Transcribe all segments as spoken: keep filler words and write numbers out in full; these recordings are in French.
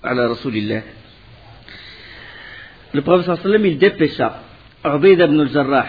ala Rasulillah. Le prophète sallallahu alayhi wa sallam, il dépêcha Ubayd ibn al-Jarrah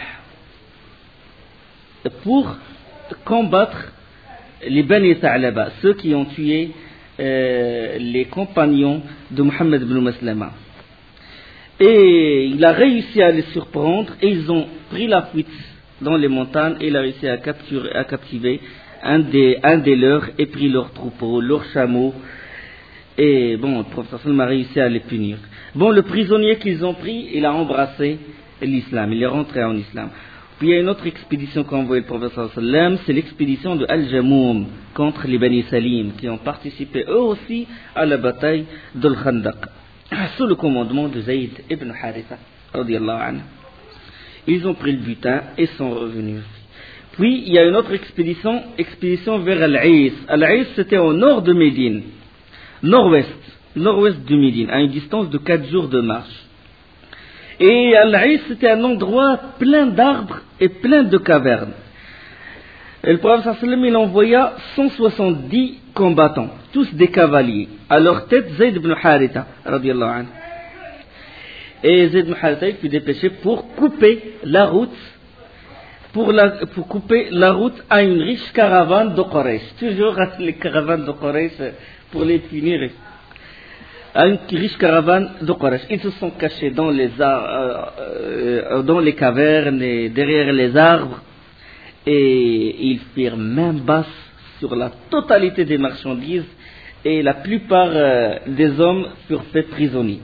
pour combattre les Bani Tha'laba, ceux qui ont tué euh, les compagnons de Muhammad ibn Maslama. Et il a réussi à les surprendre et ils ont pris la fuite dans les montagnes et il a réussi à, capturer, à captiver un des, un des leurs et pris leurs troupeaux, leurs chameaux. Et bon, le prophète sallam a réussi à les punir. Bon, le prisonnier qu'ils ont pris, il a embrassé l'islam, il est rentré en islam. Puis il y a une autre expédition qu'a envoyée le prophète sallam, c'est l'expédition de Al-Jamoum contre les Bani Salim, qui ont participé eux aussi à la bataille d'Al-Khandaq, sous le commandement de Zayd ibn Haritha, radiyallahu anhu. Ils ont pris le butin et sont revenus. Puis il y a une autre expédition, expédition vers Al-Aïs. Al-Aïs, c'était au nord de Médine, nord-ouest, nord-ouest de Médine, à une distance de quatre jours de marche. Et Al-Aïs, c'était un endroit plein d'arbres et plein de cavernes. Et le prophète sallallahu alayhi wa sallam, il envoya cent soixante-dix combattants, tous des cavaliers. À leur tête, Zayd ibn Haritha, radiyallahu anhu. Et Zayd ibn Haritha, il fut dépêché pour couper la route, pour, la, pour couper la route à une riche caravane de Quraysh. Toujours les caravanes de Quraysh pour les punir. À une riche caravane de Quraysh. Ils se sont cachés dans les, ar- euh, dans les cavernes et derrière les arbres et ils firent main basse sur la totalité des marchandises et la plupart euh, des hommes furent faits prisonniers.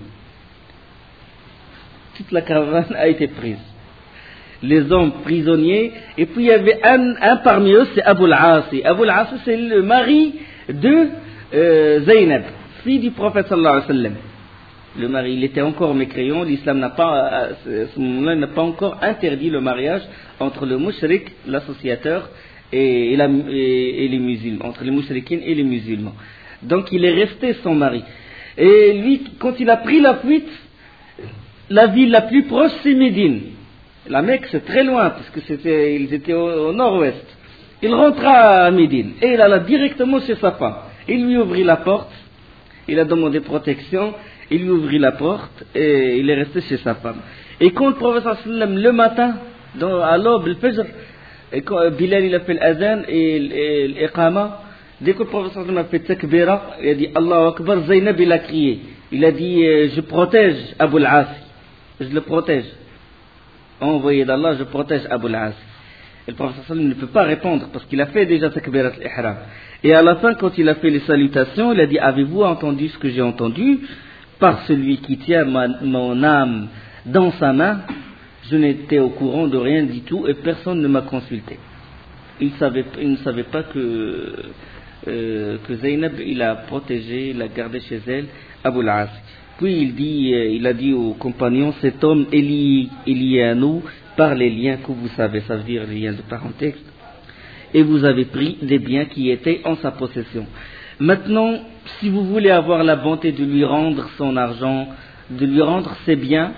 Toute la caravane a été prise. Les hommes prisonniers, et puis il y avait un, un parmi eux, c'est Abu al-Asi. Abu al-Asi, c'est le mari de euh, Zaynab, fille du prophète sallallahu alayhi wa sallam. Le mari, il était encore mécréant, l'islam n'a pas, à ce moment-là, n'a pas encore interdit le mariage entre le mushrik, l'associateur, et, et, la, et, et les musulmans, entre les mushrikines et les musulmans. Donc il est resté son mari. Et lui, quand il a pris la fuite, la ville la plus proche, c'est Médine. La Mecque, c'est très loin, parce que c'était, ils étaient au, au nord-ouest. Il rentra à Médine, et il alla directement chez sa femme. Il lui ouvrit la porte, il a demandé protection, il lui ouvrit la porte, et il est resté chez sa femme. Et quand le prophète sallam, le matin, dans, à l'aube, le fajr, et quand Bilal il a fait l'adhan et l'iqama, dès que le prophète sallam a fait takbira, il a dit Allahu Akbar, Zaynab il a crié. Il a dit, je protège Abu al-Asi, je le protège. Envoyé d'Allah, je protège Abu al-As. Et le prophète sallam ne peut pas répondre parce qu'il a fait déjà takbirat al-ihram. Et à la fin, quand il a fait les salutations, il a dit, avez-vous entendu ce que j'ai entendu? Par celui qui tient ma, mon âme dans sa main, je n'étais au courant de rien du tout et personne ne m'a consulté. Il, savait, il ne savait pas que, euh, que Zaynab, il a protégé, il a gardé chez elle Abu al-As. Puis il dit, il a dit aux compagnons, cet homme est lié, est lié à nous par les liens que vous savez, ça veut dire les liens de parenté, et vous avez pris des biens qui étaient en sa possession. Maintenant, si vous voulez avoir la bonté de lui rendre son argent, de lui rendre ses biens,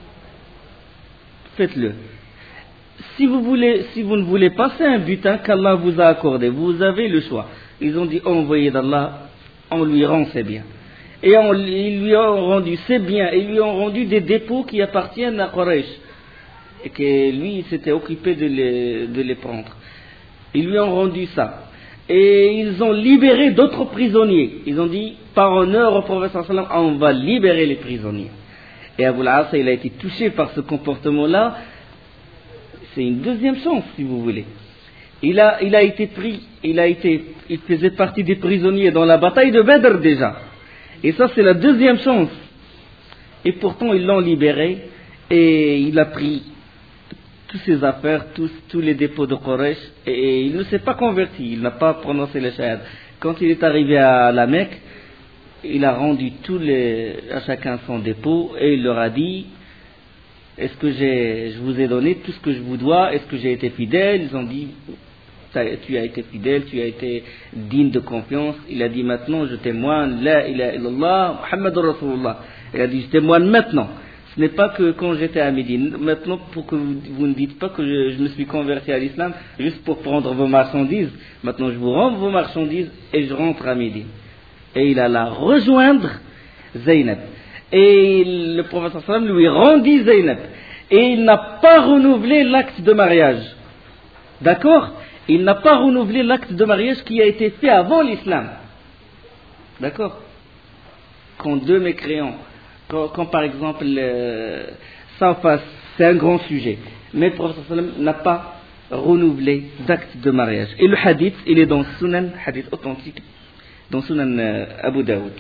faites-le. Si vous voulez, si vous ne voulez pas, c'est un butin qu'Allah vous a accordé, vous avez le choix. Ils ont dit, envoyé d'Allah, on lui rend ses biens. Et on, ils lui ont rendu ses biens, ils lui ont rendu des dépôts qui appartiennent à Quraysh. Et que lui, il s'était occupé de les, de les prendre. Ils lui ont rendu ça. Et ils ont libéré d'autres prisonniers. Ils ont dit, par honneur au prophète sallallahu alayhi wa sallam, on va libérer les prisonniers. Et Abu al-As, il a été touché par ce comportement-là. C'est une deuxième chance, si vous voulez. Il a, il a été pris, il a été, il faisait partie des prisonniers dans la bataille de Badr déjà. Et ça, c'est la deuxième chance. Et pourtant, ils l'ont libéré et il a pris toutes ses affaires, tous, tous les dépôts de Quraysh et il ne s'est pas converti, il n'a pas prononcé le shahad. Quand il est arrivé à la Mecque, il a rendu tous les, à chacun son dépôt et il leur a dit, est-ce que j'ai, je vous ai donné tout ce que je vous dois, est-ce que j'ai été fidèle? Ils ont dit, tu as été fidèle, tu as été digne de confiance. Il a dit maintenant, je témoigne, la ilaha illallah, Muhammadur Rasulullah. Il a dit, je témoigne maintenant. Ce n'est pas que quand j'étais à Médine. Maintenant, pour que vous, vous ne dites pas que je, je me suis converti à l'islam, juste pour prendre vos marchandises. Maintenant, je vous rends vos marchandises et je rentre à Médine. Et il alla rejoindre Zaynab. Et le prophète sallam lui rendit Zaynab. Et il n'a pas renouvelé l'acte de mariage. D'accord? Il n'a pas renouvelé l'acte de mariage qui a été fait avant l'islam. D'accord? Quand deux mécréants, quand, quand par exemple, euh, ça face, c'est un grand sujet. Mais le prophète sallam n'a pas renouvelé d'acte de mariage. Et le hadith, il est dans Sunan, hadith authentique, dans Sunan euh, Abu Daoud.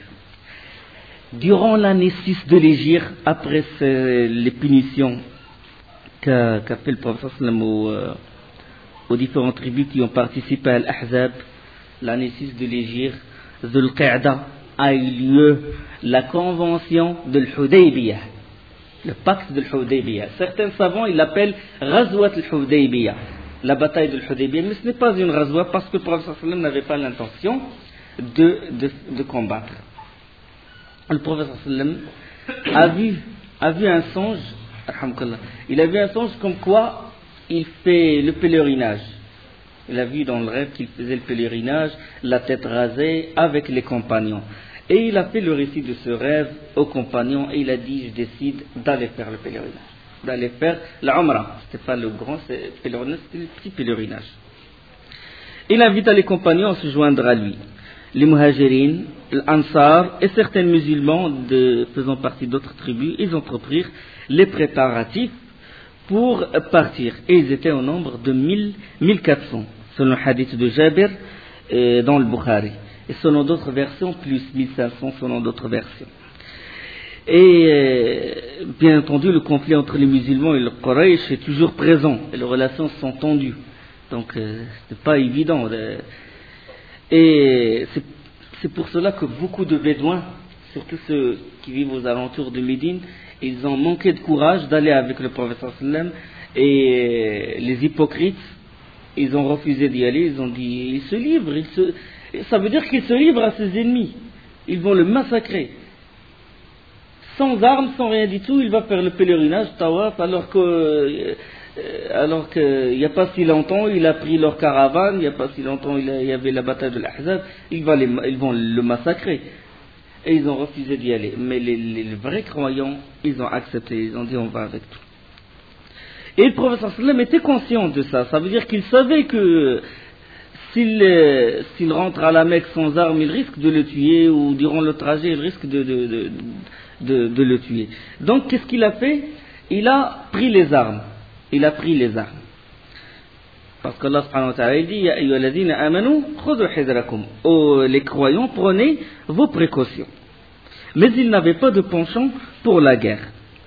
Durant l'année six de l'Hégire, après ces, les punitions qu'a, qu'a fait le prophète sallam aux, euh, aux différentes tribus qui ont participé à l'Ahzab, l'année six de l'Hégire, Dhul Qa'da, a eu lieu la convention de l'Hudaybiyah, le pacte de l'Hudaybiyah. Certains savants, ils l'appellent Ghazwat al-Hudaybiyah, la bataille de l'Hudaybiyah, mais ce n'est pas une Ghazwa parce que le prophète sallallahu alayhi wa sallam n'avait pas l'intention de, de, de combattre. Le prophète sallallahu alayhi wa sallam a vu, a vu un songe, il a vu un songe comme quoi il fait le pèlerinage. Il a vu dans le rêve qu'il faisait le pèlerinage, la tête rasée, avec les compagnons. Et il a fait le récit de ce rêve aux compagnons et il a dit, je décide d'aller faire le pèlerinage, d'aller faire la Umrah. C'était pas le grand pèlerinage, c'était le petit pèlerinage. Il invita les compagnons à se joindre à lui. Les Muhajirin, l'Ansar et certains musulmans de, faisant partie d'autres tribus, ils entreprirent les préparatifs pour partir. Et ils étaient au nombre de mille, mille quatre cents, selon le hadith de Jabir euh, dans le Bukhari. Et selon d'autres versions, plus mille cinq cents selon d'autres versions. Et euh, bien entendu, le conflit entre les musulmans et le Quraysh est toujours présent. Et les relations sont tendues. Donc, euh, c'est pas évident. De... Et c'est, c'est pour cela que beaucoup de Bédouins, surtout ceux qui vivent aux alentours de Médine, ils ont manqué de courage d'aller avec le prophète sallam. Et les hypocrites, ils ont refusé d'y aller. Ils ont dit, ils se livrent, ils se... Ça veut dire qu'ils se livrent à ses ennemis. Ils vont le massacrer. Sans armes, sans rien du tout, il va faire le pèlerinage, tawaf, alors que, euh, alors que, il n'y a pas si longtemps, il a pris leur caravane, il n'y a pas si longtemps, il, a, il y avait la bataille de l'Ahzab, ils, ils vont le massacrer. Et ils ont refusé d'y aller. Mais les, les, les vrais croyants, ils ont accepté, ils ont dit on va avec tout. Et le prophète sallam était conscient de ça. Ça veut dire qu'il savait que S'il, euh, s'il rentre à la Mecque sans armes, il risque de le tuer, ou durant le trajet, il risque de, de, de, de, de le tuer. Donc, qu'est-ce qu'il a fait? Il a pris les armes. Il a pris les armes. Parce qu'Allah subhanahu wa ta'ala dit, Ya ayyuhalladhina amanu, khudhu hidrakum. Oh, les croyants, prenez vos précautions. Mais il n'avait pas de penchant pour la guerre.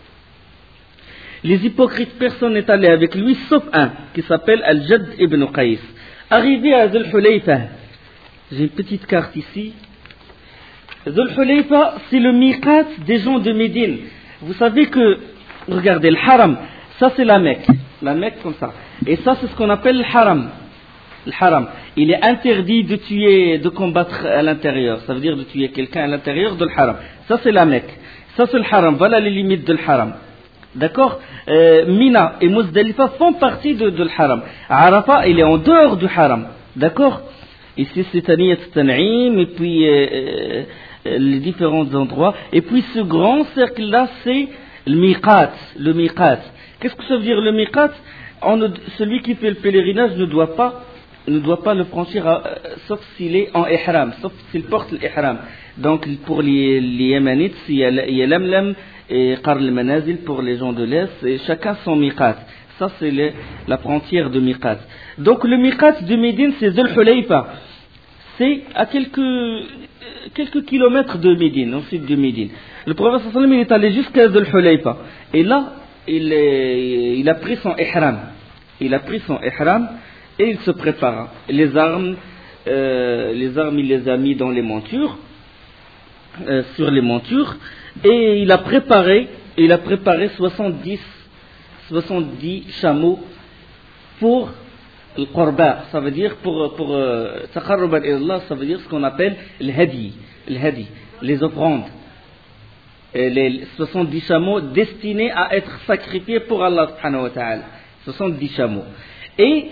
Les hypocrites, personne n'est allé avec lui, sauf un, qui s'appelle Al-Jadd ibn Qais. Arrivé à Dhul Hulayfa, j'ai une petite carte ici. Dhul Hulayfa, c'est le miqat des gens de Médine. Vous savez que, regardez, le haram, ça c'est la Mecque. La Mecque comme ça. Et ça c'est ce qu'on appelle le haram. Le haram. Il est interdit de tuer, de combattre à l'intérieur. Ça veut dire de tuer quelqu'un à l'intérieur de le haram. Ça c'est la Mecque. Ça c'est le haram. Voilà les limites de le haram. D'accord, euh, Mina et Muzdalifa font partie de, de l'haram. Arafat, il est en dehors du haram. D'accord. Ici, c'est Taniyat Tan'im, et puis euh, euh, les différents endroits. Et puis ce grand cercle-là, c'est le miqat. Le miqat. Qu'est-ce que ça veut dire le miqat? On ne, celui qui fait le pèlerinage ne doit pas, ne doit pas le franchir, à, euh, sauf s'il est en ihram, sauf s'il porte l'ihram. Donc pour les, les Yémanites, il y a, il y a Lamlam et Qarl al-Manazil pour les gens de l'Est, et chacun son miqat. Ça, c'est le, la frontière de miqat. Donc, le miqat de Médine, c'est Dhul Hulayfa. C'est à quelques, quelques kilomètres de Médine, au sud de Médine. Le prophète sallallahu alayhi wa sallam, il est allé jusqu'à Dhul Hulayfa. Et là, il, est, il a pris son ihram. Il a pris son ihram et il se prépara. Les armes, euh, les armes, il les a mis dans les montures, euh, sur les montures. Et il a préparé, il a préparé soixante-dix, soixante-dix chameaux pour le qurba, ça veut dire pour pour taqarruban ila Allah, ça veut dire ce qu'on appelle le hadi, le hadi, les offrandes. Et les soixante-dix chameaux destinés à être sacrifiés pour Allah subhanahu wa ta'ala. soixante-dix chameaux. Et,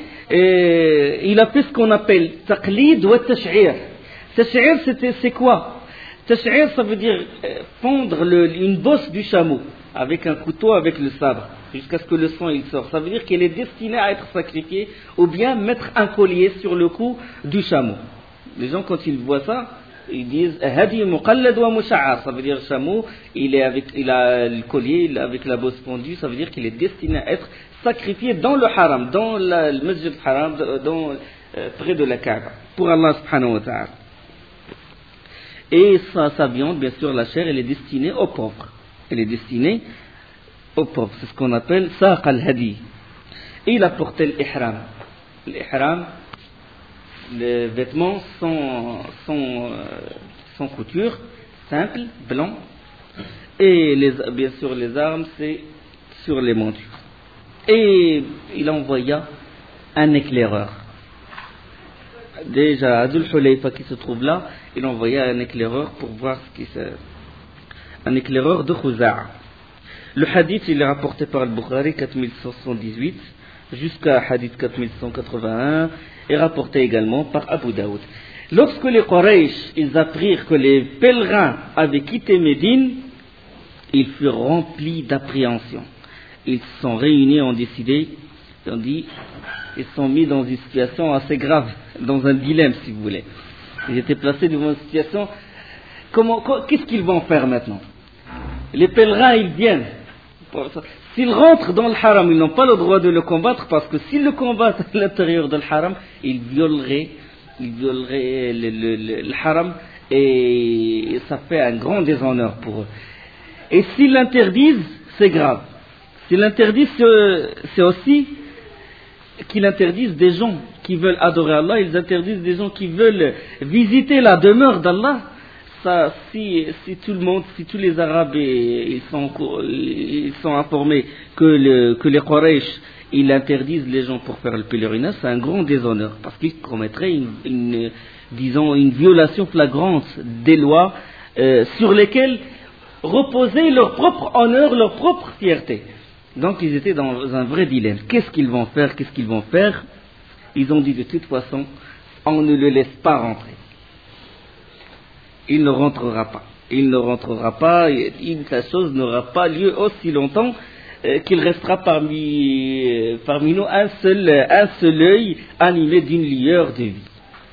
et il a fait ce qu'on appelle taqlid wa tash'ir. Tash'ir, c'était c'est quoi? Tash'ir, ça veut dire fondre le, une bosse du chameau avec un couteau, avec le sabre, jusqu'à ce que le sang il sort. Ça veut dire qu'elle est destinée à être sacrifiée, ou bien mettre un collier sur le cou du chameau. Les gens, quand ils voient ça, ils disent hadi muqallad wa musha'ar. Ça veut dire chameau, il est avec, il a le collier, il est avec la bosse fondue. Ça veut dire qu'il est destiné à être sacrifié dans le haram, dans la, le masjid haram, dans, euh, près de la Kaaba, pour Allah subhanahu wa ta'ala. Et sa, sa viande, bien sûr, la chair, elle est destinée aux pauvres. Elle est destinée aux pauvres. C'est ce qu'on appelle saq al-hadi. Et il a porté l'ihram. L'ihram, les vêtements sans, sans, sans couture, simple, blanc. Et les, bien sûr, les armes, c'est sur les montures. Et il envoya un éclaireur. Déjà, Adul Hulayfa qui se trouve là, il envoya un éclaireur pour voir ce qui se... Un éclaireur de Khuza'a. Le hadith, il est rapporté par le Bukhari, quatre mille cent soixante-dix-huit, jusqu'à hadith quatre mille cent quatre-vingt-un, et rapporté également par Abu Daoud. Lorsque les Quraysh, ils apprirent que les pèlerins avaient quitté Médine, ils furent remplis d'appréhension. Ils se sont réunis, ont décidé, ils ont dit, ils se sont mis dans une situation assez grave, dans un dilemme si vous voulez. Ils étaient placés devant une situation, comment, qu'est-ce qu'ils vont faire maintenant? Les pèlerins, ils viennent. S'ils rentrent dans le haram, ils n'ont pas le droit de le combattre, parce que s'ils le combattent à l'intérieur du haram, ils violeraient, ils violeraient le, le, le, le haram, et ça fait un grand déshonneur pour eux. Et s'ils l'interdisent, c'est grave. S'ils l'interdisent, c'est aussi qu'ils interdisent des gens qui veulent adorer Allah, ils interdisent des gens qui veulent visiter la demeure d'Allah. Ça, si, si tout le monde, si tous les Arabes ils sont, ils sont informés que, le, que les Quraysh ils interdisent les gens pour faire le pèlerinage, c'est un grand déshonneur, parce qu'ils commettraient une, une, disons, une violation flagrante des lois euh, sur lesquelles reposait leur propre honneur, leur propre fierté. Donc ils étaient dans un vrai dilemme. Qu'est-ce qu'ils vont faire? Qu'est-ce qu'ils vont faire? Ils ont dit de toute façon, on ne le laisse pas rentrer. Il ne rentrera pas. Il ne rentrera pas. Il, la chose n'aura pas lieu aussi longtemps euh, qu'il restera parmi, euh, parmi nous un seul, un seul œil animé d'une lueur de vie.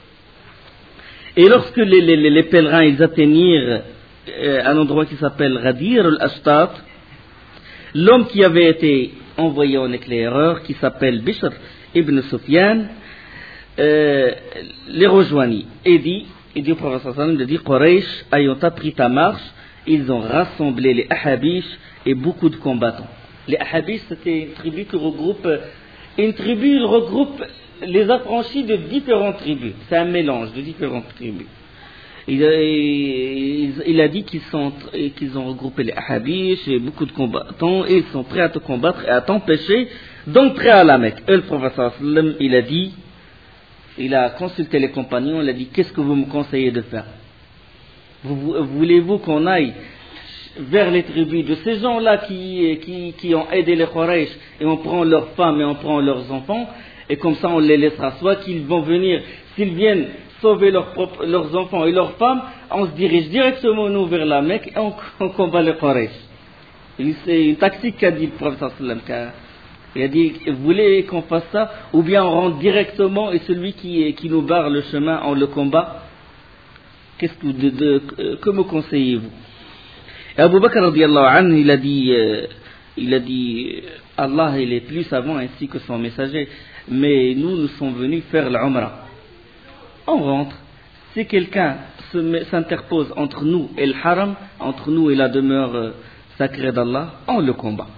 Et lorsque les, les, les pèlerins ils atteignirent euh, un endroit qui s'appelle Ghadir al-Ashtat, l'homme qui avait été envoyé en éclaireur, qui s'appelle Bishr ibn Sufyan, euh, les rejoignit et dit, il dit au prophète sallallahu alayhi wa sallam, il dit, Quraysh ayant appris ta marche, ils ont rassemblé les Ahabish et beaucoup de combattants. Les Ahabish, c'était une tribu qui regroupe, une tribu regroupe les affranchis de différentes tribus. C'est un mélange de différentes tribus. Il a, il, il a dit qu'ils, sont, qu'ils ont regroupé les Ahabish et beaucoup de combattants, et ils sont prêts à te combattre et à t'empêcher d'entrer à la Mecque. Et le prophète sallallahu alayhi wa sallam, il a dit, il a consulté les compagnons, il a dit, qu'est-ce que vous me conseillez de faire? vous, Voulez-vous qu'on aille vers les tribus de ces gens-là qui, qui, qui ont aidé les Quraysh, et on prend leurs femmes et on prend leurs enfants, et comme ça on les laissera, soit qu'ils vont venir, s'ils viennent sauver leurs, propres, leurs enfants et leurs femmes, on se dirige directement nous vers la Mecque et on, on combat les Quraysh. C'est une tactique qu'a dit le prophète sallallahu alayhi wa sallam. Il a dit, vous voulez qu'on fasse ça, ou bien on rentre directement et celui qui, qui nous barre le chemin, on le combat? Qu'est-ce que, de, de, que me conseillez-vous? Et Abu Bakr radiyallahu anhu, il a dit, euh, il a dit, Allah il est plus savant ainsi que son messager, mais nous, nous sommes venus faire l'Umrah. On rentre, si quelqu'un se, s'interpose entre nous et le haram, entre nous et la demeure euh, sacrée d'Allah, on le combat.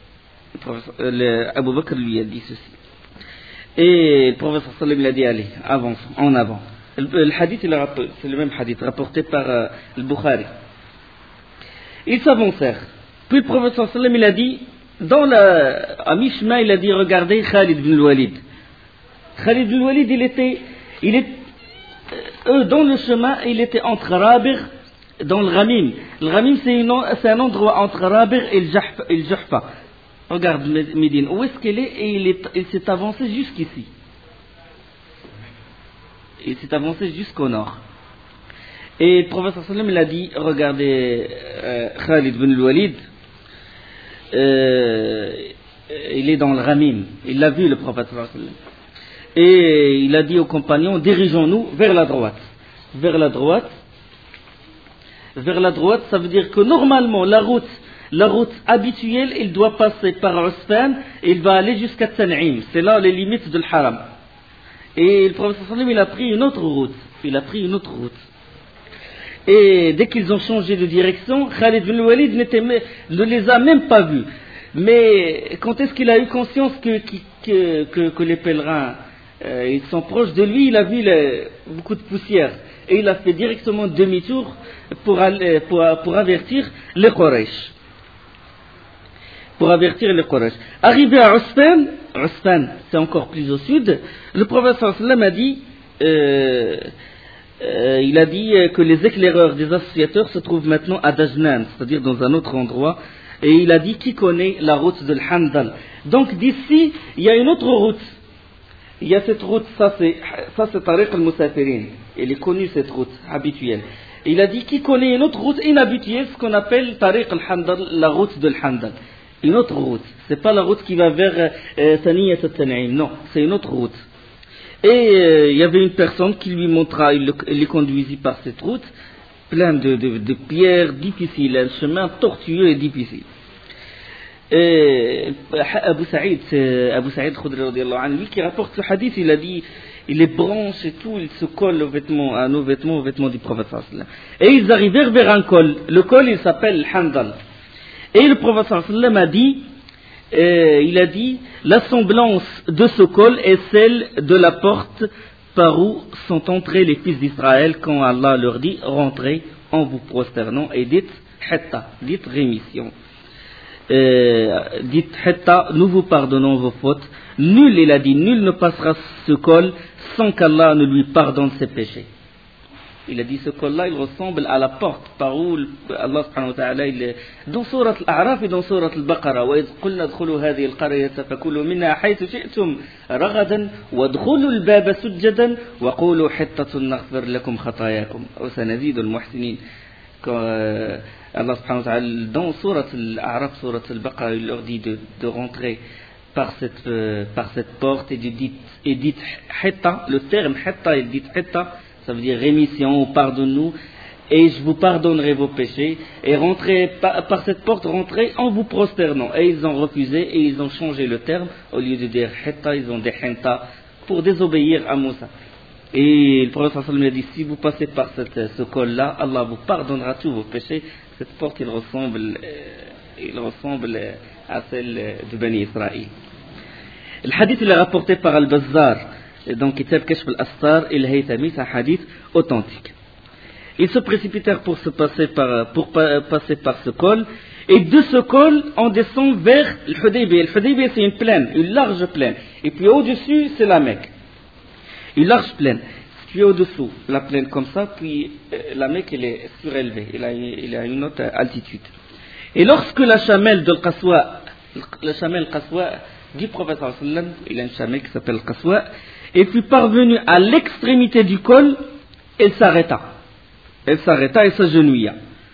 Abu Bakr lui a dit ceci. Et le prophète sallallahu alayhi wa sallam il a dit, allez, avance, en avant. Le, le hadith, il a, c'est le même hadith, rapporté par euh, le Bukhari. Ils s'avancèrent. Puis le prophète sallallahu alayhi wa sallam il a dit, dans la, à mi-chemin, il a dit, regardez Khalid bin Walid. Khalid bin Walid, il était, il est, eux, dans le chemin, il était entre Rabir, dans le Ghamim. Le Ghamim, c'est, une, c'est un endroit entre Rabir et le Juhfa. Regarde Médine, où est-ce qu'elle est? Et il, est, il s'est avancé jusqu'ici. Il s'est avancé jusqu'au nord. Et le prophète sallam il a dit, regardez euh, Khalid ibn al-Walid, euh, il est dans le Ramim, il l'a vu le prophète sallam. Et il a dit aux compagnons, dirigeons-nous vers la droite. Vers la droite. Vers la droite, ça veut dire que normalement la route, la route habituelle, il doit passer par Usfan et il va aller jusqu'à Tan'im. C'est là les limites de l'Haram. Et le prophète sallam il a pris une autre route. Il a pris une autre route. Et dès qu'ils ont changé de direction, Khalid bin Walid ne les a même pas vus. Mais quand est-ce qu'il a eu conscience que, que, que, que les pèlerins euh, ils sont proches de lui, il a vu les, beaucoup de poussière. Et il a fait directement demi-tour pour, aller, pour, pour avertir les Quraysh. Pour avertir les Quraysh. Arrivé à Usfan, Usfan c'est encore plus au sud, le prophète sallallahu alayhi wa sallam a dit... Euh, Euh, il a dit que les éclaireurs des associateurs se trouvent maintenant à Dajnan, c'est-à-dire dans un autre endroit, et il a dit qui connaît la route de l'Handal. Donc d'ici, il y a une autre route. Il y a cette route, ça c'est, ça c'est Tariq al-Musafirin. Elle est connue cette route habituelle. Et il a dit qui connaît une autre route inhabituelle, ce qu'on appelle Tariq al-Handal, la route de l'Handal. Une autre route. C'est pas la route qui va vers euh, Thaniyat al-Tan'im, non, c'est une autre route. Et euh, il y avait une personne qui lui montra, il, le, il les conduisit par cette route, plein de, de, de pierres difficiles, un chemin tortueux et difficile. Et Abu Saïd, Abu Saïd Khudri radiyallahu anhu, lui qui rapporte ce hadith, il a dit, les branches et tout, ils se collent aux vêtements, à nos vêtements, aux vêtements du prophète sallallahu alayhi wa sallam. Et ils arrivèrent vers un col. Le col, il s'appelle Handal. Et le prophète sallallahu alayhi wa sallam a dit, Euh, il a dit, la semblance de ce col est celle de la porte par où sont entrés les fils d'Israël quand Allah leur dit, rentrez en vous prosternant et dites, Hatta, dites rémission. Euh, dites Hatta, nous vous pardonnons vos fautes. Nul, il a dit, nul ne passera ce col sans qu'Allah ne lui pardonne ses péchés. Il a dit ce col-là, il ressemble à la porte par où Allah subhanahu wa ta'ala, il, dans surat al-A'raf et dans surat al-Baqarah, وَإِذْ قُلْنَا ادْخُلُوا هَذِهِ الْقَرْيَةَ فَكُلُوا مِنْهَا حَيْثُ شِئْتُمْ رَغَدًا وَادْخُلُوا الْبَابَ سُجَّدًا وَقُولُوا حِطَّةٌ نَغْفِرْ لَكُمْ خَطَايَاكُمْ وَسَنَزِيدُ الْمُحْسِنِينَ. Quand euh, Allah subhanahu wa ta'ala, dans surat al-A'raf, surat al-Baqarah, il leur dit de, de rentrer par cette, euh, par cette porte et de dites, et dites Hitta, le terme Hitta, il dit Hitta, ça veut dire rémission, pardonne-nous, et je vous pardonnerai vos péchés, et rentrez par, par cette porte, rentrez en vous prosternant. Et ils ont refusé, et ils ont changé le terme, au lieu de dire Hitta, ils ont dit Hinta, pour désobéir à Moussa. Et le prophète sallallahu alayhi wa sallam a dit, si vous passez par cette, ce col-là, Allah vous pardonnera tous vos péchés. Cette porte, il ressemble, euh, il ressemble à celle de Bani Israël. Le hadith, il est rapporté par Al-Bazzar, dans Kitab Kashf al-Astar et al-Haythami, c'est un hadith authentique. Ils se précipitèrent pour se passer par, pour pa- passer par ce col, et de ce col, on descend vers le Hudaybiyah. Le Hudaybiyah, c'est une plaine, une large plaine. Et puis au-dessus, c'est la Mecque. Une large plaine. Puis au-dessous, la plaine comme ça, puis euh, la Mecque, elle est surélevée, elle a, elle a une autre altitude. Et lorsque la chamelle de Qaswa, la chamelle Qaswa du prophète sallallahu alayhi wa sallam, il a une chamelle qui s'appelle Qaswa, et puis parvenue à l'extrémité du col, elle s'arrêta. Elle s'arrêta et s'agenouilla.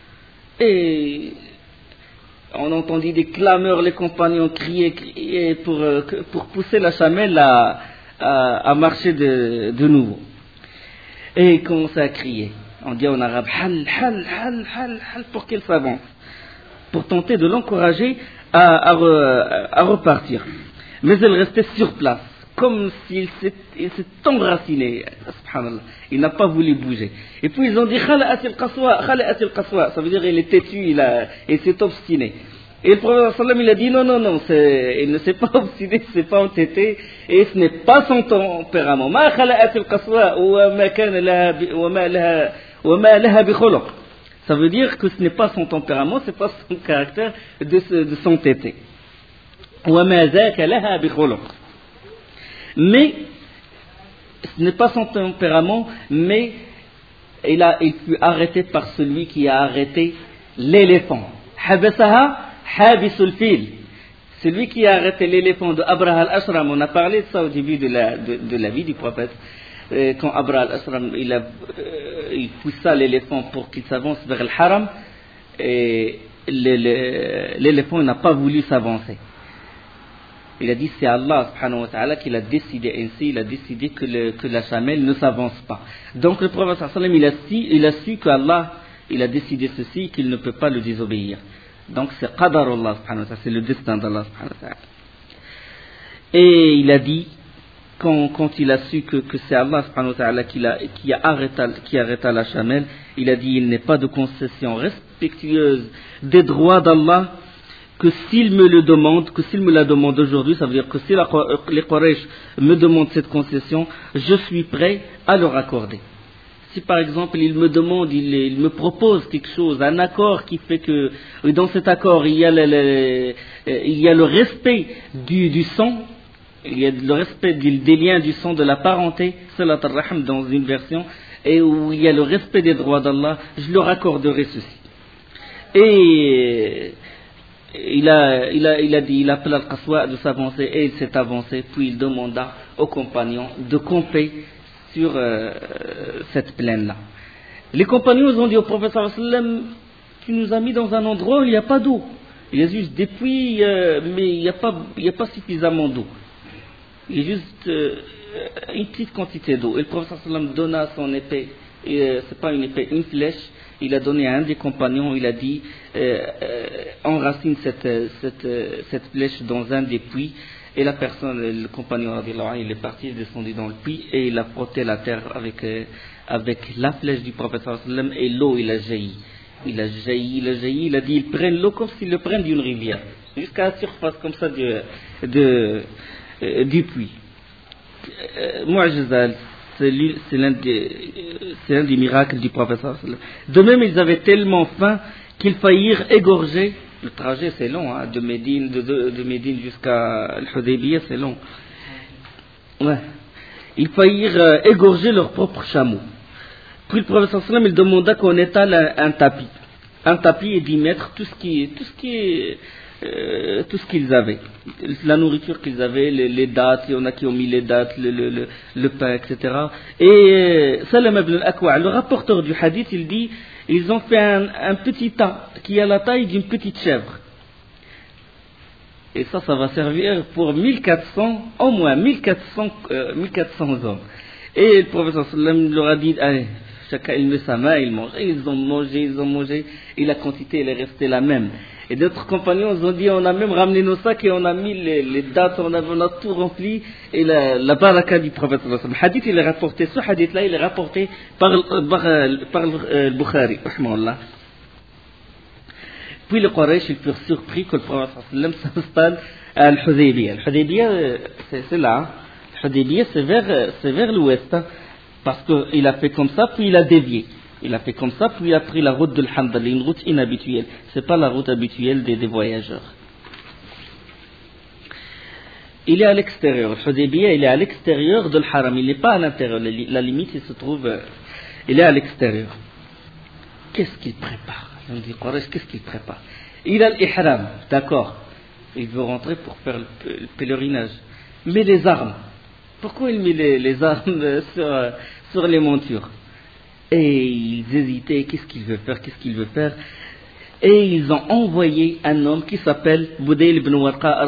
Et on entendit des clameurs, les compagnons crier, crier pour, pour pousser la chamelle à, à, à marcher de, de nouveau. Et ils commençaient à crier. On dit en arabe, hal, hal, hal, hal, hal, pour qu'elle s'avance. Pour tenter de l'encourager à, à, à repartir. Mais elle restait sur place, comme s'il s'est, il s'est enraciné. Subhanallah. Il n'a pas voulu bouger. Et puis ils ont dit, khala'at al-qaswa, khala'at al-qaswa. Ça veut dire qu'il est têtu, il, a, il s'est obstiné. Et le prophète sallam il a dit, non, non, non, c'est, il ne s'est pas obstiné, il ne s'est pas entêté, et ce n'est pas son tempérament. Ma khala'at al-qaswa, wa ma kana laha, wa ma laha, wa ma laha bi khuluq. Ça veut dire que ce n'est pas son tempérament, ce n'est pas son caractère de, de s'entêter. Mais ce n'est pas son tempérament, mais il, a, il fut arrêté par celui qui a arrêté l'éléphant. Habasaha habisul fil. Celui qui a arrêté l'éléphant de Abraha al-Ashram, on a parlé de ça au début de la, de, de la vie du prophète. euh, quand Abra al-Asram il, a, euh, il poussa l'éléphant pour qu'il s'avance vers le haram, et l'éléphant n'a pas voulu s'avancer. Il a dit c'est Allah subhanahu wa ta'ala qui l'a décidé ainsi, il a décidé que, le, que la chamelle ne s'avance pas. Donc le prophète sallam il a su, il a su qu'Allah il a décidé ceci, qu'il ne peut pas le désobéir. Donc c'est qadar Allah subhanahu wa ta'ala, c'est le destin d'Allah subhanahu wa ta'ala. Et il a dit, quand, quand il a su que, que c'est Allah subhanahu wa ta'ala qui, a, qui, a arrêta, qui arrêta la chamelle, il a dit il n'est pas de concession respectueuse des droits d'Allah que s'il me le demande, que s'il me la demande aujourd'hui, ça veut dire que si la, les Quraysh me demandent cette concession, je suis prêt à leur accorder. Si par exemple il me demande, il, il me propose quelque chose, un accord qui fait que dans cet accord il y a le, le, il y a le respect du, du sang, il y a le respect du, des liens du sang de la parenté, salat al-raham dans une version, et où il y a le respect des droits d'Allah, je leur accorderai ceci. Et il a, il a, il a dit, il appela al-Qaswa de s'avancer, et il s'est avancé, puis il demanda aux compagnons de camper sur euh, cette plaine-là. Les compagnons ont dit au prophète sallallahu alayhi wa sallam, tu nous as mis dans un endroit où il n'y a pas d'eau. Il y a juste des puits, euh, mais il n'y a pas, il n'y a pas suffisamment d'eau. Il y a juste euh, une petite quantité d'eau. Et le prophète sallallahu alayhi wa sallam donna son épée, et, euh, c'est pas une épée, une flèche. Il a donné à un des compagnons, il a dit, euh, euh, enracine cette, cette, cette flèche dans un des puits. Et la personne, le compagnon, il est parti, il est descendu dans le puits et il a frotté la terre avec, euh, avec la flèche du prophète sallallahu alayhi wa sallam, et l'eau, il a jailli. Il a jailli, il a jailli, il a dit, ils prennent l'eau comme s'ils le prennent d'une rivière, jusqu'à la surface comme ça de, de, euh, du puits. Euh, Mu'jizal, c'est l'un des, c'est l'un des miracles du prophète sallallahu alayhi wa sallam. De même, ils avaient tellement faim qu'ils faillirent égorger. Le trajet c'est long, hein, de Médine, de, de, de Médine jusqu'à Al-Hudaybiyah, c'est long. Ouais. Ils faillirent euh, égorger leur propre chameau. Puis le prophète sallallahu alayhi wa sallam, il demanda qu'on étale un, un tapis. Un tapis et d'y mettre tout ce qui, tout ce qui est, euh, tout ce qu'ils avaient. La nourriture qu'ils avaient, les, les dattes, il y en a qui ont mis les dattes, le, le, le, le pain, et cetera. Et euh, Salam ibn al-Akwa, le rapporteur du hadith, il dit, ils ont fait un, un petit tas qui a la taille d'une petite chèvre. Et ça, ça va servir pour mille quatre cents, au moins mille quatre cents, euh, mille quatre cents hommes. Et le prophète sallallahu alayhi wa sallam leur a dit, allez, chacun il met sa main, il mange. Et ils ont mangé, ils ont mangé, et la quantité elle est restée la même. Et d'autres compagnons ont dit, on a même ramené nos sacs et on a mis les, les dates, on a, on a tout rempli, et la, la baraka du prophète sallallahu alayhi wa sallam. Le hadith, il est rapporté, ce hadith-là, il est rapporté par, par, par le Bukhari, rahmahullah. Puis les Quraysh, ils furent surpris que le prophète sallallahu alayhi wa sallam s'installe à Al-Hudaybiyah. Al-Hudaybiyah, c'est, c'est là. Al-Hudaybiyah, c'est vers, c'est vers l'ouest, hein, parce qu'il a fait comme ça, puis il a dévié. Il a fait comme ça, puis il a pris la route de l'Hamdallah, une route inhabituelle. C'est pas la route habituelle des, des voyageurs. Il est à l'extérieur. Al-Hudaybiyah, il est à l'extérieur de l'Haram. Il n'est pas à l'intérieur. La limite, il se trouve, il est à l'extérieur. Qu'est-ce qu'il prépare? On dit, Quraysh, qu'est-ce qu'il prépare? Il a l'ihram, d'accord. Il veut rentrer pour faire le, le pèlerinage. Mais les armes, pourquoi il met les, les armes sur, sur les montures? Et ils hésitaient, qu'est-ce qu'il veut faire, qu'est-ce qu'il veut faire? Et ils ont envoyé un homme qui s'appelle Budayl ibn Warqa,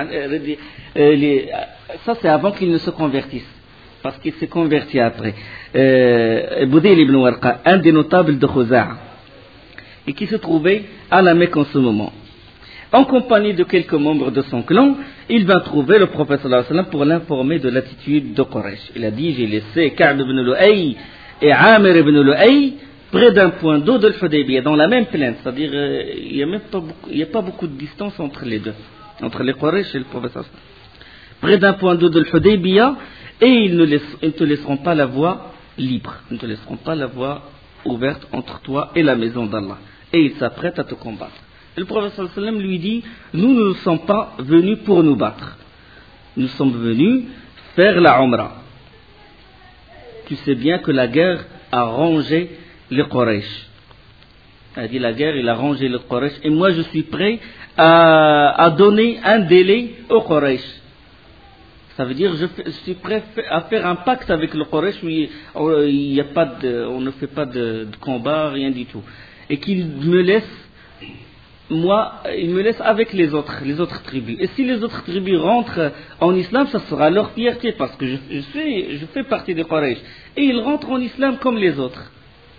ça c'est avant qu'il ne se convertisse, parce qu'il s'est converti après. Euh, Budayl ibn Warqa, un des notables de Khuza'a, et qui se trouvait à la Mecque en ce moment. En compagnie de quelques membres de son clan, il va trouver le prophète sallallahu alayhi wa sallam pour l'informer de l'attitude de Quraysh. Il a dit, j'ai laissé Ka'b ibn Lu'ay et Amir ibn Lu'ay près d'un point d'eau de l'Hudaybiyah, dans la même plaine. C'est-à-dire, euh, il n'y a même pas beaucoup, il n'y a pas beaucoup de distance entre les deux, entre les Quraysh et le prophète sallallahu alayhi wa sallam. Près d'un point d'eau de l'Hudaybiyah, et ils ne, laissent, ils ne te laisseront pas la voie libre. Ils ne te laisseront pas la voie ouverte entre toi et la maison d'Allah. Et ils s'apprêtent à te combattre. Et le prophète sallallahu alayhi wa sallam lui dit, nous ne sommes pas venus pour nous battre. Nous sommes venus faire la Umrah. Tu sais bien que la guerre a rangé les Quraysh. Il a dit la guerre, il a rangé les Quraysh. Et moi je suis prêt à, à donner un délai aux Quraysh. Ça veut dire je, fais, je suis prêt à faire un pacte avec le Quraysh, mais il y a pas de, on ne fait pas de, de combat, rien du tout. Et qu'il me laisse, moi, il me laisse avec les autres, les autres tribus. Et si les autres tribus rentrent en islam, ça sera leur fierté, parce que je, je, suis, je fais partie des Quraysh. Et ils rentrent en islam comme les autres.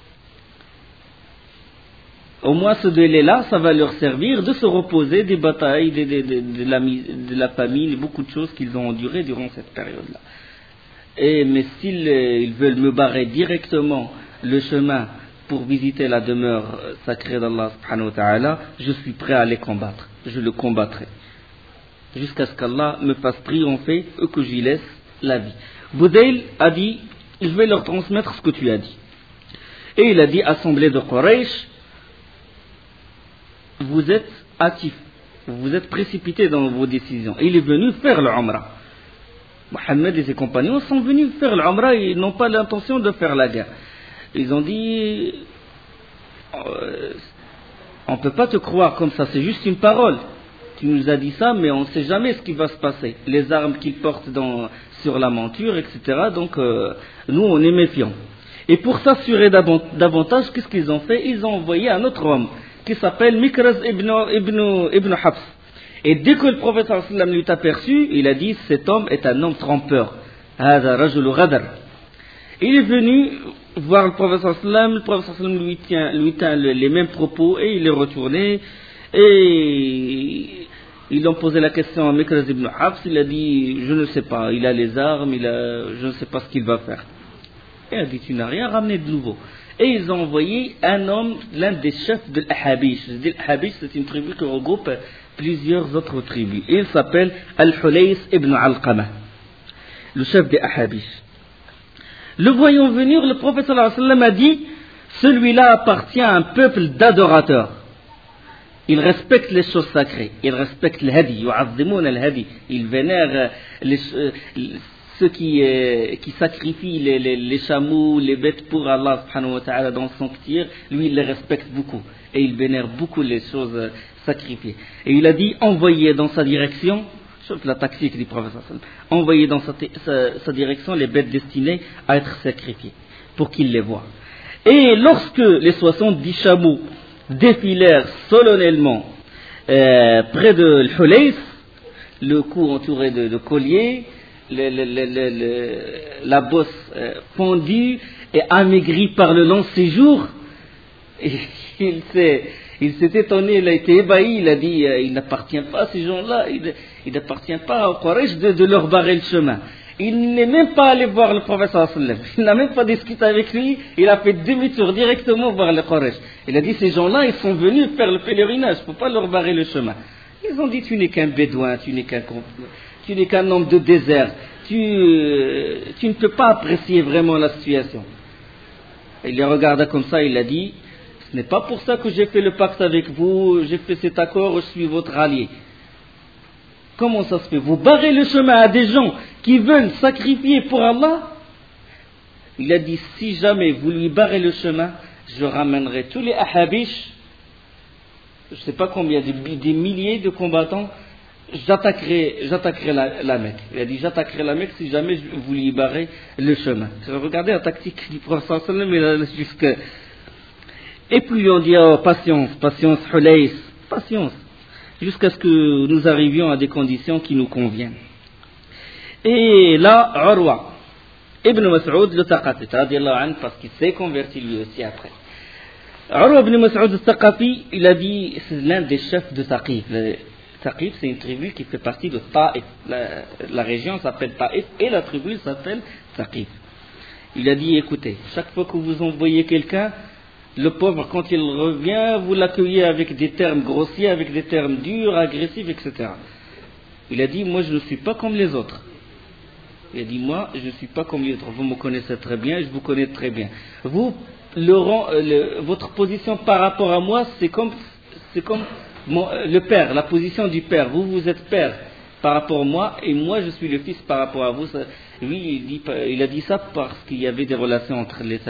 Au moins ce délai-là, ça va leur servir de se reposer des batailles, de, de, de, de, la, de la famine, beaucoup de choses qu'ils ont endurées durant cette période-là. Et, mais s'ils ils veulent me barrer directement le chemin pour visiter la demeure sacrée d'Allah subhanahu wa ta'ala, je suis prêt à les combattre. Je le combattrai. Jusqu'à ce qu'Allah me fasse triompher et que j'y laisse la vie. Budayl a dit, je vais leur transmettre ce que tu as dit. Et il a dit, assemblée de Quraysh, vous êtes hâtifs, vous êtes précipités dans vos décisions. Et il est venu faire le Umrah. Mohammed et ses compagnons sont venus faire le Umrah et ils n'ont pas l'intention de faire la guerre. Ils ont dit, euh, on ne peut pas te croire comme ça, c'est juste une parole. Tu nous as dit ça, mais on ne sait jamais ce qui va se passer. Les armes qu'ils portent dans, sur la monture, et cetera. Donc, euh, nous, on est méfiants. Et pour s'assurer davantage, qu'est-ce qu'ils ont fait? Ils ont envoyé un autre homme qui s'appelle Mikraz ibn, ibn, ibn Habs. Et dès que le prophète sallallahu alayhi wa sallam l'eut aperçu, il a dit, cet homme est un homme trompeur. Hada rajul ghadar. Il est venu voir le prophète sallallahu alayhi wa sallam, le prophète sallallahu alayhi wa sallam lui tient, lui tient les mêmes propos et il est retourné. Et ils ont posé la question à Mikraz ibn Habs, il a dit, je ne sais pas, il a les armes, il a, je ne sais pas ce qu'il va faire. Et il a dit, tu n'as rien ramené de nouveau. Et ils ont envoyé un homme, l'un des chefs de l'Ahabish. L'Ahabish, c'est une tribu qui regroupe plusieurs autres tribus. Il s'appelle Al-Hulays ibn Alqama, le chef des Ahabish. Le voyant venir, le prophète sallallahu alayhi wa sallam a dit, celui-là appartient à un peuple d'adorateurs. Il respecte les choses sacrées. Il respecte le hadi. Yu'azzimoun al-hadi. Il vénère les, ceux qui, euh, qui sacrifient les, les, les chameaux, les bêtes pour Allah subhanahu wa ta'ala dans son tir. Lui, il les respecte beaucoup. Et il vénère beaucoup les choses euh, sacrifiées. Et il a dit, envoyez dans sa direction, sauf la tactique du prophète sallallahu alayhi wa sallam, envoyez dans sa, sa, sa direction les bêtes destinées à être sacrifiées, pour qu'il les voie. Et lorsque les soixante-dix chameaux défilèrent solennellement euh, près de l'Hulays, le cou entouré de, de colliers, le, le, le, le, la bosse euh, fondue et amaigrie par le long séjour, et il s'est, il s'est étonné, il a été ébahi, il a dit, euh, il n'appartient pas à ces gens-là, il, il n'appartient pas au Quraysh de, de leur barrer le chemin. Il n'est même pas allé voir le prophète sallallahu alayhi wa sallam. Il n'a même pas discuté avec lui. Il a fait demi-tour directement vers le Quraysh. Il a dit, ces gens-là, ils sont venus faire le pèlerinage. Il ne faut pas leur barrer le chemin. Ils ont dit, tu n'es qu'un bédouin, tu n'es qu'un, tu n'es qu'un homme de désert. Tu, euh, tu ne peux pas apprécier vraiment la situation. Il les regarda comme ça, il a dit, ce n'est pas pour ça que j'ai fait le pacte avec vous, j'ai fait cet accord, je suis votre allié. Comment ça se fait? Vous barrez le chemin à des gens qui veulent sacrifier pour Allah? Il a dit, si jamais vous lui barrez le chemin, je ramènerai tous les Ahabish, je ne sais pas combien, des, des milliers de combattants, j'attaquerai, j'attaquerai la, la Mecque. Il a dit, j'attaquerai la Mecque si jamais vous lui barrez le chemin. Regardez la tactique du prophète sallallahu alayhi wa sallam, jusqu'à... Et puis on dit, oh, patience, patience, Hulays, patience. Jusqu'à ce que nous arrivions à des conditions qui nous conviennent. Et là, Urwa, Ibn Mas'ud le Thaqafi, parce qu'il s'est converti lui aussi après. Urwa ibn Mas'ud le Thaqafi, il a dit, c'est l'un des chefs de Thaqif. Thaqif, c'est une tribu qui fait partie de Taïf. La, la région s'appelle Taïf et la tribu s'appelle Thaqif. Il a dit, écoutez, chaque fois que vous envoyez quelqu'un, le pauvre, quand il revient, vous l'accueillez avec des termes grossiers, avec des termes durs, agressifs, et cetera. Il a dit, moi je ne suis pas comme les autres. Il a dit, moi je ne suis pas comme les autres. Vous me connaissez très bien, je vous connais très bien. Vous, le rang, le, votre position par rapport à moi, c'est comme, c'est comme mon, le père, la position du père. Vous, vous êtes père par rapport à moi, et moi je suis le fils par rapport à vous. Lui, il, dit, il a dit ça parce qu'il y avait des relations entre les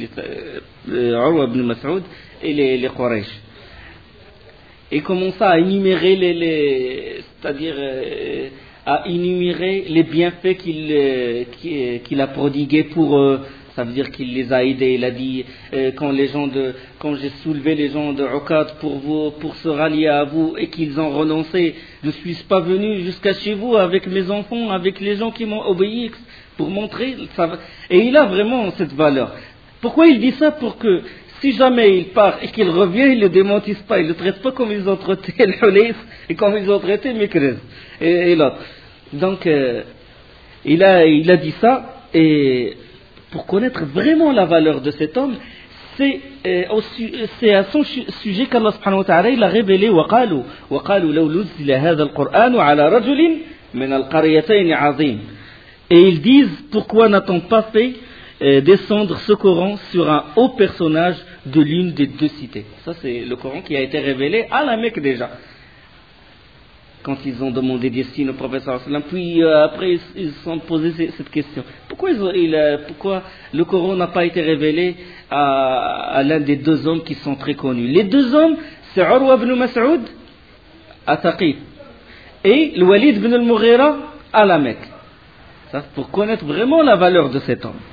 Urwa ibn Mas'ud et les, les Quraysh. Et commença à énumérer les, les c'est-à-dire euh, a énuméré les bienfaits qu'il, euh, qu'il a prodigués pour eux. Ça veut dire qu'il les a aidés. Il a dit euh, quand les gens de, quand j'ai soulevé les gens de Uqad pour vous, pour se rallier à vous et qu'ils ont renoncé, je ne suis pas venu jusqu'à chez vous avec mes enfants, avec les gens qui m'ont obéi pour montrer. Ça, et il a vraiment cette valeur. Pourquoi il dit ça? Pour que si jamais il part et qu'il revient, il ne le démentisse pas, il ne le traite pas comme ils ont traité le Hulayf et comme ils ont traité Mikrez et, et l'autre. Donc euh, il a, il a dit ça et pour connaître vraiment la valeur de cet homme, c'est, euh, au, c'est à son sujet qu'Allah subhanahu wa ta'ala il a révélé وقالوا وقالوا لو نزل هذا القرآن على رجل من القريتين عظيم. Et ils disent pourquoi n'a-t-on pas fait euh, descendre ce Coran sur un haut personnage de l'une des deux cités. Ça c'est le Coran qui a été révélé à la Mecque déjà. Quand ils ont demandé des signes au prophète sallallahu alayhi wa sallam, puis euh, après ils se sont posé cette question. Pourquoi, ils ont, il, euh, pourquoi le Coran n'a pas été révélé à, à l'un des deux hommes qui sont très connus? Les deux hommes, c'est Urwa ibn Mas'ud à Thaqif et le Walid ibn al-Mughira à la Mecque. Ça, pour connaître vraiment la valeur de cet homme.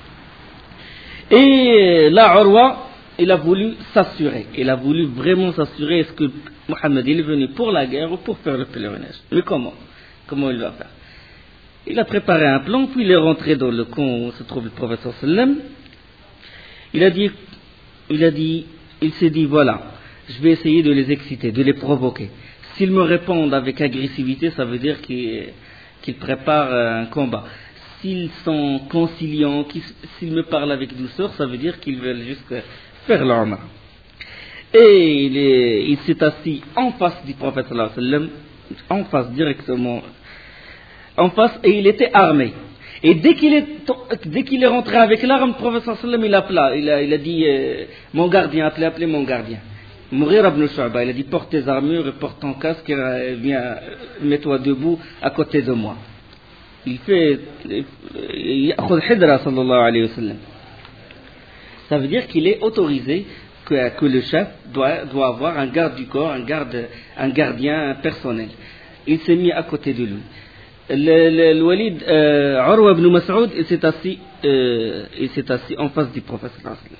Et là, Urwa, il a voulu s'assurer. Il a voulu vraiment s'assurer est-ce que Mohammed il est venu pour la guerre ou pour faire le pèlerinage. Mais comment? Comment il va faire? Il a préparé un plan, puis il est rentré dans le camp où se trouve le prophète sallallahu alayhi wa sallam. Il a dit, il a dit, il s'est dit voilà, je vais essayer de les exciter, de les provoquer. S'ils me répondent avec agressivité, ça veut dire qu'ils, qu'ils préparent un combat. S'ils sont conciliants, s'ils me parlent avec douceur, ça veut dire qu'ils veulent juste faire leur main. Et il, est, il s'est assis en face du prophète sallallahu alayhi wa sallam, en face directement, en face, et il était armé. Et dès qu'il est, dès qu'il est rentré avec l'arme, le prophète sallallahu alayhi wa sallam, il a appelé, il a, il a dit, euh, mon gardien, appelez, appelez mon gardien. Mughira ibn Shu'ba, il a dit, porte tes armures et porte ton casque, et viens, mets-toi debout à côté de moi. Il fait, il hidra sallallahu alayhi wa sallam. Ça veut dire qu'il est autorisé que, que le chef doit, doit avoir un garde du corps, un, garde, un gardien personnel. Il s'est mis à côté de lui. Le, le, le Walid, euh, Urwa ibn Mas'ud, il s'est assis, euh, il s'est assis en face du prophète.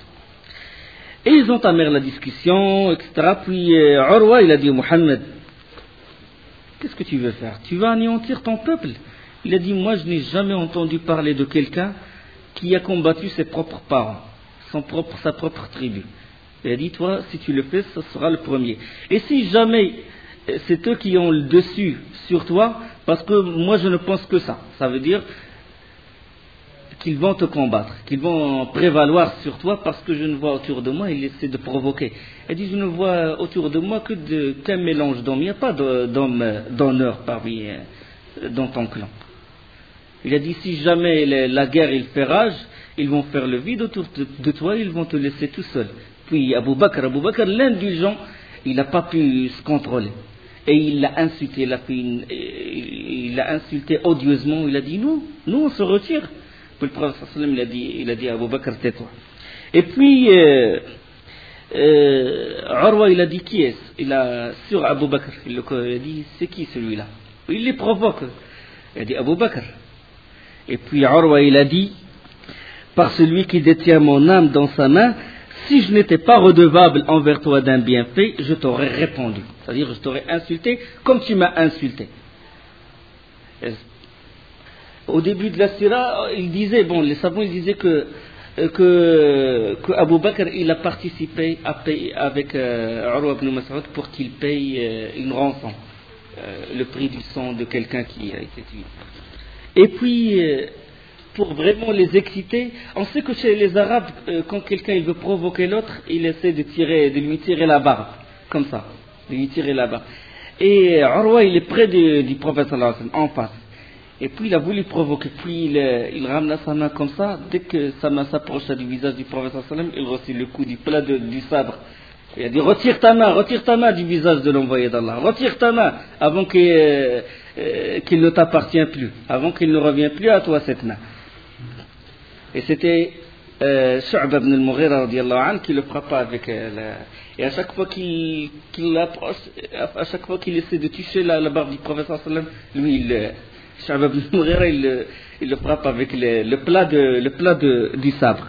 Et ils ont entamé la discussion, et cetera. Puis euh, Urwa, il a dit à Mohammed, qu'est-ce que tu veux faire? Tu vas anéantir ton peuple? Il a dit, moi je n'ai jamais entendu parler de quelqu'un qui a combattu ses propres parents, son propre, sa propre tribu. Il a dit, toi, si tu le fais, ce sera le premier. Et si jamais c'est eux qui ont le dessus sur toi, parce que moi je ne pense que ça, ça veut dire qu'ils vont te combattre, qu'ils vont prévaloir sur toi, parce que je ne vois autour de moi, il essaie de provoquer. Il dit, je ne vois autour de moi que de, qu'un mélange d'hommes, il n'y a pas d'hommes d'honneur parmi, dans ton clan. Il a dit, si jamais la guerre il fait rage, ils vont faire le vide autour de toi, ils vont te laisser tout seul. Puis Abu Bakr, Abu Bakr, l'indulgent, il n'a pas pu se contrôler. Et il l'a insulté, il l'a, une, il l'a insulté odieusement, il a dit, nous, nous on se retire. Puis le prophète sallam, il a dit, il a dit à Abu Bakr, tais-toi. Et puis, euh, euh, Urwa, il a dit, qui est-ce? Il a, sur Abu Bakr, il, il a dit, c'est qui celui-là? Il les provoque. Il a dit, Abu Bakr. Et puis Urwa, il a dit, par celui qui détient mon âme dans sa main, si je n'étais pas redevable envers toi d'un bienfait, je t'aurais répondu. C'est-à-dire, je t'aurais insulté comme tu m'as insulté. Au début de la Sira, il disait, bon, les savants, ils disaient que, que, que Abu Bakr, il a participé à payer avec euh, Urwa ibn Mas'ud pour qu'il paye euh, une rançon, euh, le prix du sang de quelqu'un qui a été tué. Et puis, euh, pour vraiment les exciter, on sait que chez les Arabes, euh, quand quelqu'un il veut provoquer l'autre, il essaie de tirer, de lui tirer la barbe, comme ça, de lui tirer la barbe. Et Urwa, il est près de, du prophète sallallahu alayhi wa sallam, en face. Et puis il a voulu provoquer, puis il, il ramena sa main comme ça, dès que sa main s'approcha du visage du prophète sallallahu alayhi wa sallam, il reçut le coup du plat de, du sabre. Il a dit, retire ta main, retire ta main du visage de l'envoyé d'Allah, retire ta main, avant qu'il, euh, euh, qu'il ne t'appartient plus, avant qu'il ne revienne plus à toi cette main. Et c'était euh, Shu'ba ibn al-Mughira radiallahu anhu qui le frappa avec euh, la... Et à chaque fois qu'il, qu'il approche, à chaque fois qu'il essaie de toucher la, la barbe du prophète sallallahu alayhi wa sallam, lui, il, Shu'ba ibn al-Mughira, il, il le frappe avec le, le plat, de, le plat de, du sabre.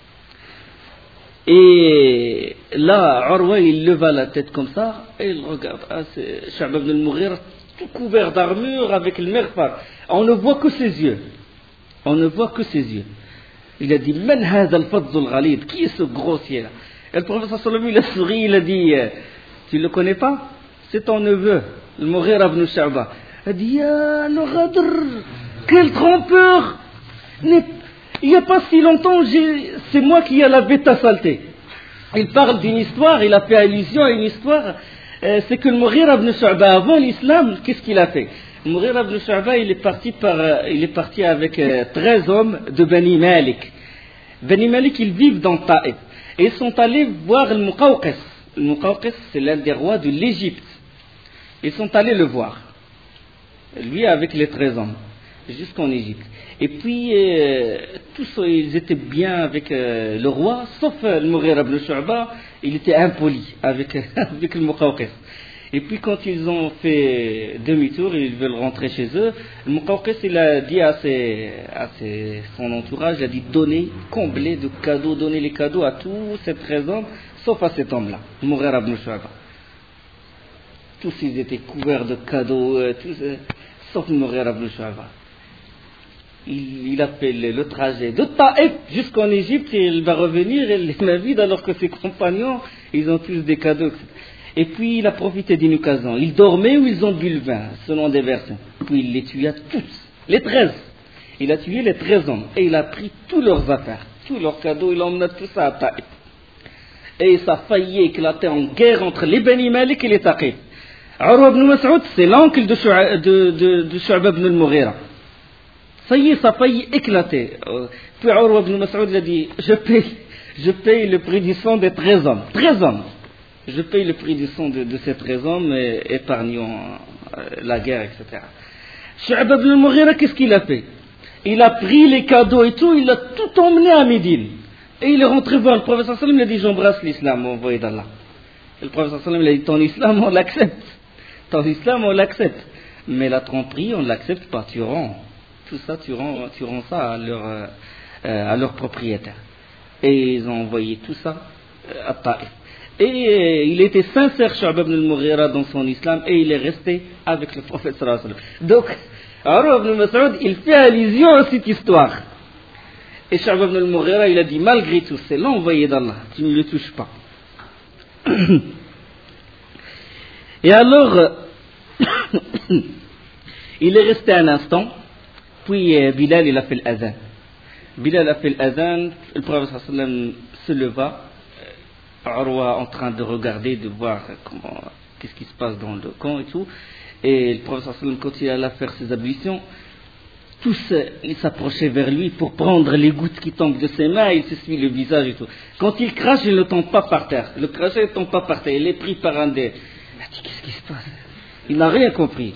Et là, Urwa, il leva la tête comme ça, et il regarde, ah, c'est Shu'ba ibn al-Mughira, tout couvert d'armure avec le merfar. On ne voit que ses yeux. On ne voit que ses yeux. Il a dit, Man hadha al-fadz al-ghalid, qui est ce grossier là? Et le prophète sallallahu alayhi wa sallam, il a souri, il a dit, tu le connais pas? C'est ton neveu, le Mughira ibn Shu'ba. Il a dit, ya le ghadr, quel trompeur! Il n'y a pas si longtemps, j'ai... c'est moi qui ai lavé ta saleté. Il parle d'une histoire, il a fait allusion à une histoire, euh, c'est que le Mughira ibn Shu'ba, avant l'islam, qu'est-ce qu'il a fait? Le Mughira ibn Shu'ba, il est parti, par, euh, il est parti avec euh, treize hommes de Bani Malik. Bani Malik, ils vivent dans Taïf. Et ils sont allés voir le Muqawqis. Le Muqawqis, c'est l'un des rois de l'Égypte. Ils sont allés le voir. Lui avec les treize hommes, jusqu'en Égypte. Et puis, euh, tous ils étaient bien avec euh, le roi, sauf euh, le Mughira ibn Shu'ba, il était impoli avec, avec le Muqawqis. Et puis, quand ils ont fait demi-tour, ils veulent rentrer chez eux, le Muqawqis, il a dit à, ses, à ses, son entourage, il a dit donnez, comblez de cadeaux, donnez les cadeaux à tous ces treize hommes, sauf à cet homme-là, le Mughira ibn Shu'ba. Tous ils étaient couverts de cadeaux, euh, tous, euh, sauf le Mughira ibn Shu'ba. Il, il a fait le, le trajet de Taïf jusqu'en Égypte et il va revenir et les mains vides alors que ses compagnons, ils ont tous des cadeaux. Et puis il a profité d'une occasion. Ils dormaient ou ils ont bu le vin, selon des versets. Puis il les tua tous, les treize. Il a tué les treize hommes et il a pris tous leurs affaires, tous leurs cadeaux, il emmena tout ça à Taïf. Et ça a failli éclater en guerre entre les Bani Malik et les Taqif. Urwa ibn Mas'ud, c'est l'oncle de Shu'ba de, de, de Shu'ba ibn al-Mughira. Ça y est, ça a failli éclater. Puis Urwa ibn Mas'ud a dit, je paye, je paye le prix du sang des treize hommes. treize hommes. Je paye le prix du sang de, de ces treize hommes, et épargnons euh, la guerre, et cetera. Shu'ba ibn al-Mughira, qu'est-ce qu'il a fait? Il a pris les cadeaux et tout, il a tout emmené à Médine. Et il est rentré voir le prophète sallallahu alayhi wa sallam, il a dit, j'embrasse l'islam, envoyé d'Allah. Et le prophète sallallahu alayhi wa sallam, il a dit, ton islam, on l'accepte. Ton islam, on l'accepte. Mais la tromperie, on ne l'accepte pas, tu rends. Tout ça, tu rends, tu rends ça à leur, euh, à leur propriétaire. Et ils ont envoyé tout ça euh, à Taïf. Et euh, il était sincère, Shu'ba ibn al-Mughira, dans son islam, et il est resté avec le prophète sallallahu alayhi wa sallam. Donc, Urwa ibn Mas'ud, il fait allusion à cette histoire. Et Shu'ba ibn al-Mughira, il a dit, malgré tout, c'est l'envoyé d'Allah, tu ne le touches pas. Et alors, il est resté un instant. Puis Bilal, il a fait l'adhan. Bilal a fait l'adhan, le prophète sallallahu alayhi wa sallam se leva, Urwa en train de regarder, de voir comment, qu'est-ce qui se passe dans le camp et tout. Et le prophète sallallahu alayhi wa sallam, quand il allait faire ses ablutions, tous ils s'approchaient vers lui pour prendre les gouttes qui tombent de ses mains, il s'essuie le visage et tout. Quand il crache, il ne tombe pas par terre. Le crachat ne tombe pas par terre, il est pris par un des... Il a dit, qu'est-ce qui se passe? Il n'a rien compris.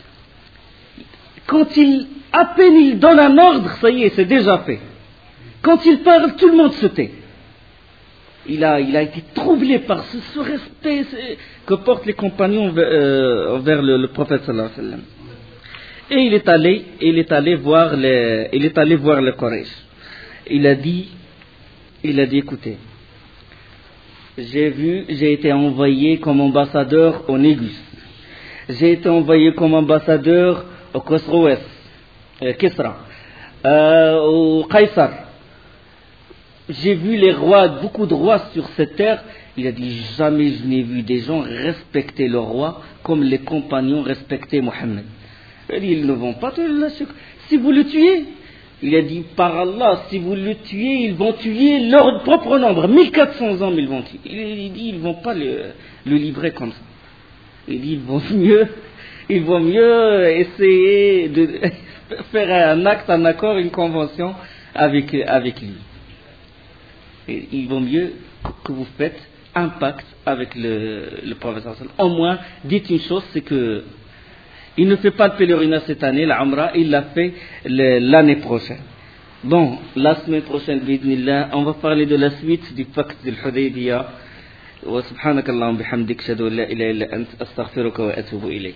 Quand il, à peine il donne un ordre, ça y est, c'est déjà fait. Quand il parle, tout le monde se tait. Il a, il a été troublé par ce, ce respect que portent les compagnons envers, euh, envers le, le prophète sallallahu alayhi wa sallam. Et il est allé, il est allé voir les, il est allé voir le Quraysh. Il a dit, il a dit, écoutez, j'ai vu, j'ai été envoyé comme ambassadeur au Négus. J'ai été envoyé comme ambassadeur au Khosroès, euh, Kisra, euh, au Qaysar. J'ai vu les rois, beaucoup de rois sur cette terre. Il a dit, jamais je n'ai vu des gens respecter le roi comme les compagnons respectaient Mohammed. Il a dit, ils ne vont pas te lâcher. Si vous le tuez, il a dit, par Allah, si vous le tuez, ils vont tuer leur propre nombre. mille quatre cents hommes, ils vont tuer. Il dit, ils ne vont pas le, le livrer comme ça. Il dit, il vaut mieux, il vaut mieux essayer de faire un acte, un accord, une convention avec, avec lui. Et il vaut mieux que vous faites un pacte avec le, le prophète. Au moins, dites une chose, c'est que il ne fait pas le pèlerinage cette année, la Umrah, il l'a fait le, l'année prochaine. Bon, la semaine prochaine, bidnillah, on va parler de la suite du pacte de l'Hudaybiyah. Wa subhanakallahumma bihamdik, shadu la ilaha illa ant, astaghfiruka wa atubu ilayk.